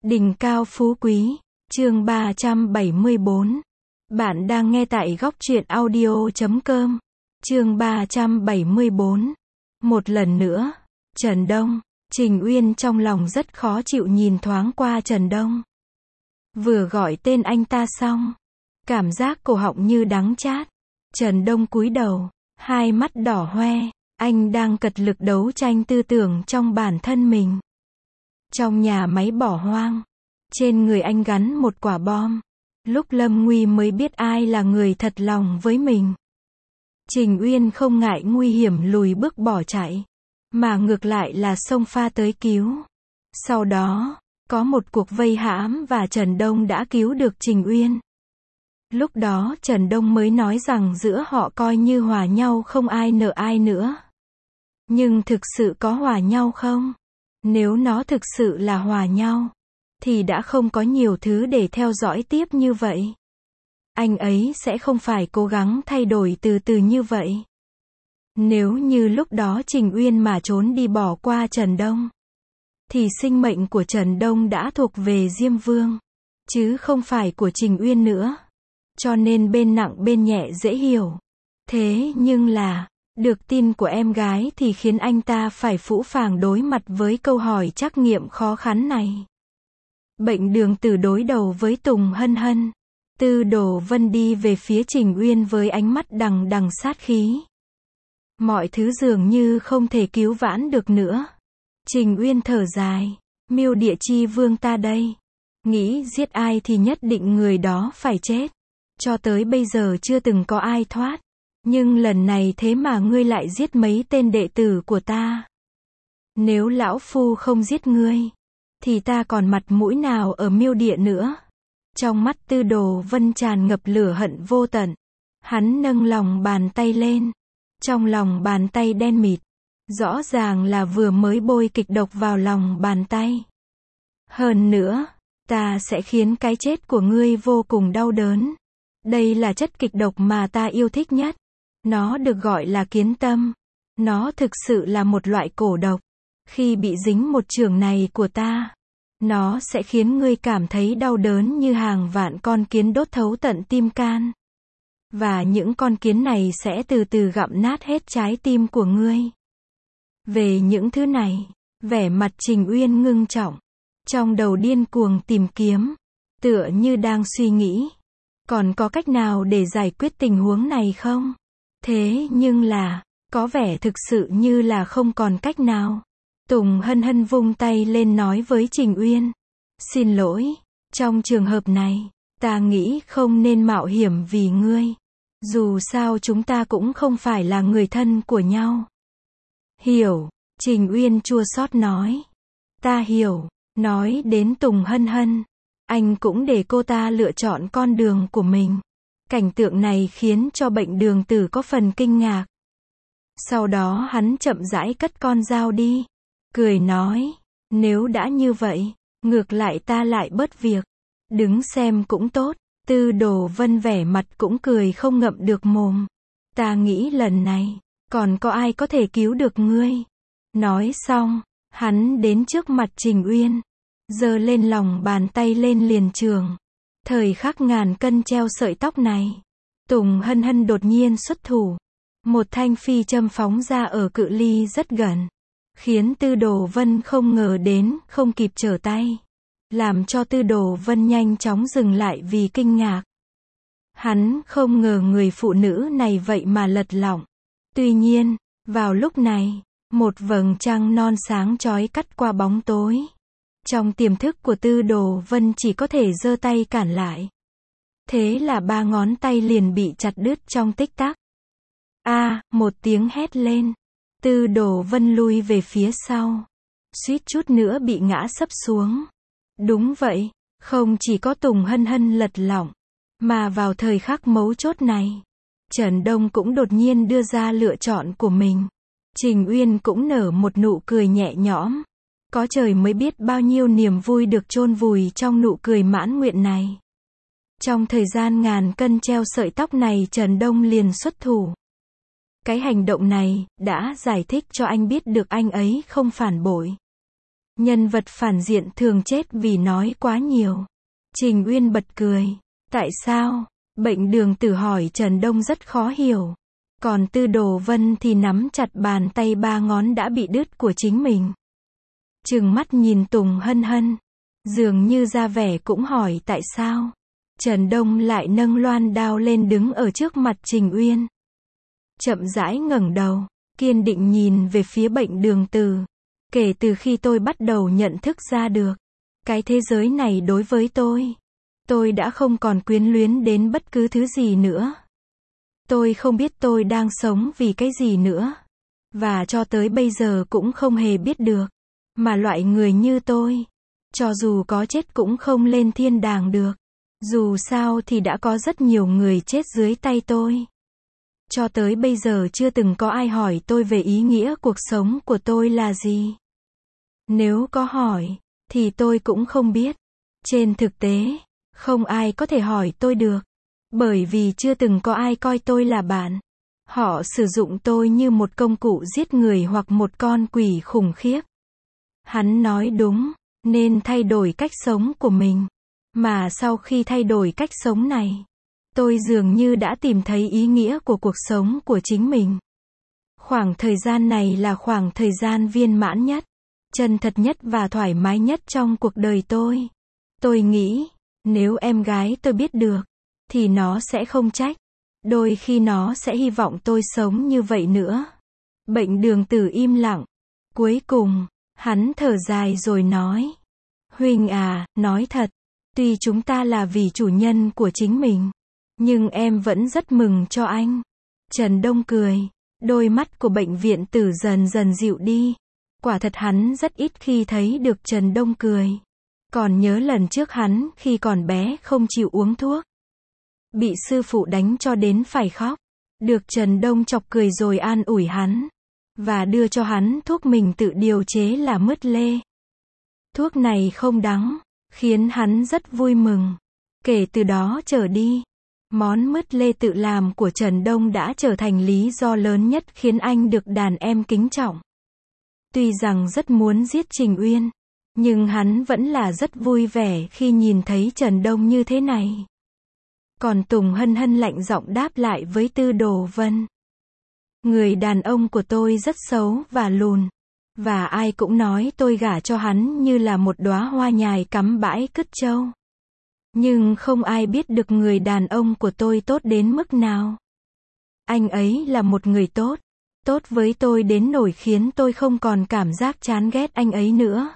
Đỉnh cao phú quý, chương 374. Bạn đang nghe tại góc truyện audio.com. Chương 374. Một lần nữa, Trần Đông. Trình Uyên trong lòng rất khó chịu nhìn thoáng qua Trần Đông. Vừa gọi tên anh ta xong, cảm giác cổ họng như đắng chát. Trần Đông cúi đầu, hai mắt đỏ hoe, anh đang cật lực đấu tranh tư tưởng trong bản thân mình. Trong nhà máy bỏ hoang, trên người anh gắn một quả bom. Lúc lâm nguy mới biết ai là người thật lòng với mình. Trình Uyên không ngại nguy hiểm lùi bước bỏ chạy, mà ngược lại là xông pha tới cứu. Sau đó, có một cuộc vây hãm và Trần Đông đã cứu được Trình Uyên. Lúc đó Trần Đông mới nói rằng giữa họ coi như hòa nhau không ai nợ ai nữa. Nhưng thực sự có hòa nhau không? Nếu nó thực sự là hòa nhau, thì đã không có nhiều thứ để theo dõi tiếp như vậy. Anh ấy sẽ không phải cố gắng thay đổi từ từ như vậy. Nếu như lúc đó Trình Uyên mà trốn đi bỏ qua Trần Đông, thì sinh mệnh của Trần Đông đã thuộc về Diêm Vương, chứ không phải của Trình Uyên nữa. Cho nên bên nặng bên nhẹ dễ hiểu. Thế nhưng là, được tin của em gái thì khiến anh ta phải phũ phàng đối mặt với câu hỏi trắc nghiệm khó khăn này. Bệnh Đường Tử đối đầu với Tùng Hân Hân. Tư Đồ Vân đi về phía Trình Uyên với ánh mắt đằng đằng sát khí. Mọi thứ dường như không thể cứu vãn được nữa. Trình Uyên thở dài, Miêu Địa Chi Vương ta đây, nghĩ giết ai thì nhất định người đó phải chết. Cho tới bây giờ chưa từng có ai thoát. Nhưng lần này thế mà ngươi lại giết mấy tên đệ tử của ta. Nếu lão phu không giết ngươi, thì ta còn mặt mũi nào ở Miêu Địa nữa. Trong mắt Tư Đồ Vân tràn ngập lửa hận vô tận. Hắn nâng lòng bàn tay lên. Trong lòng bàn tay đen mịt, rõ ràng là vừa mới bôi kịch độc vào lòng bàn tay. Hơn nữa, ta sẽ khiến cái chết của ngươi vô cùng đau đớn. Đây là chất kịch độc mà ta yêu thích nhất. Nó được gọi là kiến tâm. Nó thực sự là một loại cổ độc. Khi bị dính một chưởng này của ta, nó sẽ khiến ngươi cảm thấy đau đớn như hàng vạn con kiến đốt thấu tận tim can. Và những con kiến này sẽ từ từ gặm nát hết trái tim của ngươi. Về những thứ này, vẻ mặt Trình Uyên ngưng trọng. Trong đầu điên cuồng tìm kiếm, tựa như đang suy nghĩ. Còn có cách nào để giải quyết tình huống này không? Thế nhưng là, có vẻ thực sự như là không còn cách nào. Tùng Hân Hân vung tay lên nói với Trình Uyên. Xin lỗi, trong trường hợp này, ta nghĩ không nên mạo hiểm vì ngươi. Dù sao chúng ta cũng không phải là người thân của nhau. Hiểu, Trình Uyên chua xót nói. Ta hiểu, nói đến Tùng Hân Hân. Anh cũng để cô ta lựa chọn con đường của mình. Cảnh tượng này khiến cho Bệnh Đường Tử có phần kinh ngạc. Sau đó hắn chậm rãi cất con dao đi. Cười nói, nếu đã như vậy, ngược lại ta lại bớt việc. Đứng xem cũng tốt. Tư Đồ Vân vẻ mặt cũng cười không ngậm được mồm. Ta nghĩ lần này, còn có ai có thể cứu được ngươi. Nói xong, hắn đến trước mặt Trình Uyên, giơ lên lòng bàn tay lên liền trường. Thời khắc ngàn cân treo sợi tóc này, Tùng Hân Hân đột nhiên xuất thủ. Một thanh phi châm phóng ra ở cự ly rất gần, khiến Tư Đồ Vân không ngờ đến, không kịp trở tay. Làm cho Tư Đồ Vân nhanh chóng dừng lại vì kinh ngạc. Hắn không ngờ người phụ nữ này vậy mà lật lọng. Tuy nhiên, vào lúc này, một vầng trăng non sáng chói cắt qua bóng tối. Trong tiềm thức của Tư Đồ Vân chỉ có thể giơ tay cản lại. Thế là ba ngón tay liền bị chặt đứt trong tích tắc. Một tiếng hét lên. Tư Đồ Vân lui về phía sau. Suýt chút nữa bị ngã sấp xuống. Đúng vậy, không chỉ có Tùng Hân Hân lật lọng, mà vào thời khắc mấu chốt này, Trần Đông cũng đột nhiên đưa ra lựa chọn của mình. Trình Uyên cũng nở một nụ cười nhẹ nhõm. Có trời mới biết bao nhiêu niềm vui được chôn vùi trong nụ cười mãn nguyện này. Trong thời gian ngàn cân treo sợi tóc này Trần Đông liền xuất thủ. Cái hành động này đã giải thích cho anh biết được anh ấy không phản bội. Nhân vật phản diện thường chết vì nói quá nhiều. Trình Uyên bật cười. Tại sao? Bệnh Đường Tử hỏi Trần Đông rất khó hiểu. Còn Tư Đồ Vân thì nắm chặt bàn tay 3 ngón đã bị đứt của chính mình. Trừng mắt nhìn Tùng Hân Hân. Dường như ra vẻ cũng hỏi tại sao. Trần Đông lại nâng loan đao lên đứng ở trước mặt Trình Uyên. Chậm rãi ngẩng đầu, kiên định nhìn về phía Bệnh Đường Tử. Kể từ khi tôi bắt đầu nhận thức ra được, cái thế giới này đối với tôi đã không còn quyến luyến đến bất cứ thứ gì nữa. Tôi không biết tôi đang sống vì cái gì nữa. Và cho tới bây giờ cũng không hề biết được. Mà loại người như tôi, cho dù có chết cũng không lên thiên đàng được. Dù sao thì đã có rất nhiều người chết dưới tay tôi. Cho tới bây giờ chưa từng có ai hỏi tôi về ý nghĩa cuộc sống của tôi là gì. Nếu có hỏi, thì tôi cũng không biết. Trên thực tế, không ai có thể hỏi tôi được. Bởi vì chưa từng có ai coi tôi là bạn. Họ sử dụng tôi như một công cụ giết người hoặc một con quỷ khủng khiếp. Hắn nói đúng, nên thay đổi cách sống của mình. Mà sau khi thay đổi cách sống này, tôi dường như đã tìm thấy ý nghĩa của cuộc sống của chính mình. Khoảng thời gian này là khoảng thời gian viên mãn nhất, chân thật nhất và thoải mái nhất trong cuộc đời tôi. Tôi nghĩ, nếu em gái tôi biết được, thì nó sẽ không trách. Đôi khi nó sẽ hy vọng tôi sống như vậy nữa. Bệnh Đường Tử im lặng. Cuối cùng, hắn thở dài rồi nói. Huynh à, nói thật, tuy chúng ta là vì chủ nhân của chính mình, nhưng em vẫn rất mừng cho anh. Trần Đông cười. Đôi mắt của Bệnh Viện Tử dần dần dịu đi. Quả thật hắn rất ít khi thấy được Trần Đông cười. Còn nhớ lần trước hắn khi còn bé không chịu uống thuốc, bị sư phụ đánh cho đến phải khóc. Được Trần Đông chọc cười rồi an ủi hắn. Và đưa cho hắn thuốc mình tự điều chế là mứt lê. Thuốc này không đắng, khiến hắn rất vui mừng. Kể từ đó trở đi, món mứt lê tự làm của Trần Đông đã trở thành lý do lớn nhất khiến anh được đàn em kính trọng. Tuy rằng rất muốn giết Trình Uyên, nhưng hắn vẫn là rất vui vẻ khi nhìn thấy Trần Đông như thế này. Còn Tùng Hân Hân lạnh giọng đáp lại với Tư Đồ Vân. Người đàn ông của tôi rất xấu và lùn. Và ai cũng nói tôi gả cho hắn như là một đóa hoa nhài cắm bãi cứt trâu. Nhưng không ai biết được người đàn ông của tôi tốt đến mức nào. Anh ấy là một người tốt. Tốt với tôi đến nỗi khiến tôi không còn cảm giác chán ghét anh ấy nữa.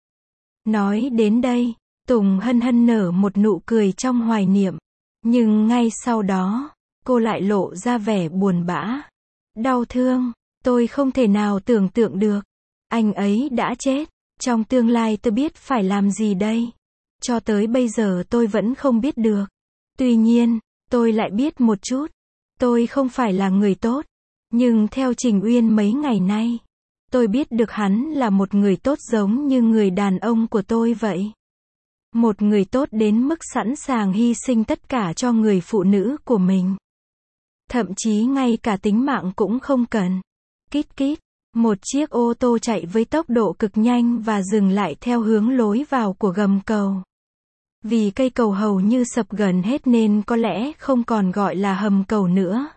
Nói đến đây, Tùng Hân Hân nở một nụ cười trong hoài niệm. Nhưng ngay sau đó, cô lại lộ ra vẻ buồn bã. Đau thương, tôi không thể nào tưởng tượng được. Anh ấy đã chết. Trong tương lai tôi biết phải làm gì đây? Cho tới bây giờ tôi vẫn không biết được. Tuy nhiên, tôi lại biết một chút. Tôi không phải là người tốt. Nhưng theo Trình Uyên mấy ngày nay, tôi biết được hắn là một người tốt giống như người đàn ông của tôi vậy. Một người tốt đến mức sẵn sàng hy sinh tất cả cho người phụ nữ của mình. Thậm chí ngay cả tính mạng cũng không cần. Kít kít, một chiếc ô tô chạy với tốc độ cực nhanh và dừng lại theo hướng lối vào của gầm cầu. Vì cây cầu hầu như sập gần hết nên có lẽ không còn gọi là hầm cầu nữa.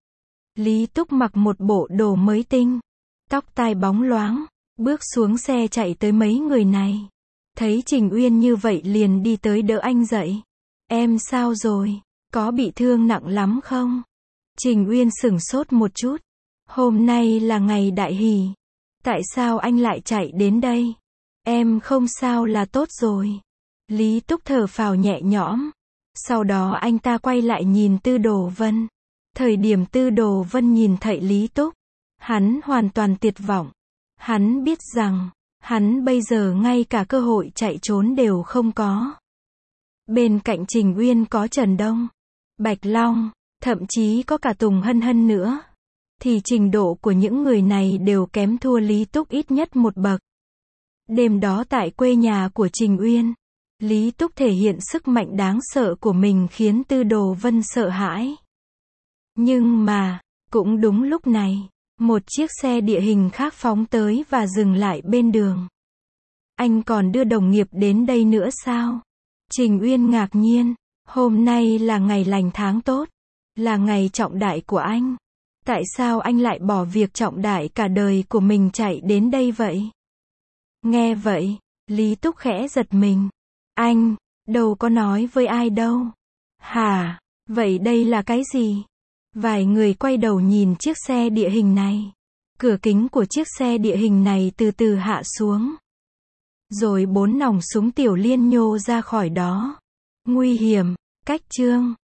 Lý Túc mặc một bộ đồ mới tinh, tóc tai bóng loáng, bước xuống xe chạy tới mấy người này. Thấy Trình Uyên như vậy liền đi tới đỡ anh dậy. Em sao rồi? Có bị thương nặng lắm không? Trình Uyên sửng sốt một chút. Hôm nay là ngày đại hỷ. Tại sao anh lại chạy đến đây? Em không sao là tốt rồi. Lý Túc thở phào nhẹ nhõm. Sau đó anh ta quay lại nhìn Tư Đồ Vân. Thời điểm Tư Đồ Vân nhìn thấy Lý Túc, hắn hoàn toàn tuyệt vọng. Hắn biết rằng, hắn bây giờ ngay cả cơ hội chạy trốn đều không có. Bên cạnh Trình Uyên có Trần Đông, Bạch Long, thậm chí có cả Tùng Hân Hân nữa. Thì trình độ của những người này đều kém thua Lý Túc ít nhất một bậc. Đêm đó tại quê nhà của Trình Uyên, Lý Túc thể hiện sức mạnh đáng sợ của mình khiến Tư Đồ Vân sợ hãi. Nhưng mà, cũng đúng lúc này, một chiếc xe địa hình khác phóng tới và dừng lại bên đường. Anh còn đưa đồng nghiệp đến đây nữa sao? Trình Uyên ngạc nhiên. Hôm nay là ngày lành tháng tốt. Là ngày trọng đại của anh. Tại sao anh lại bỏ việc trọng đại cả đời của mình chạy đến đây vậy? Nghe vậy, Lý Túc khẽ giật mình. Anh, đâu có nói với ai đâu. Hả? Vậy đây là cái gì? Vài người quay đầu nhìn chiếc xe địa hình này. Cửa kính của chiếc xe địa hình này từ từ hạ xuống. Rồi 4 nòng súng tiểu liên nhô ra khỏi đó. Nguy hiểm, cách chương.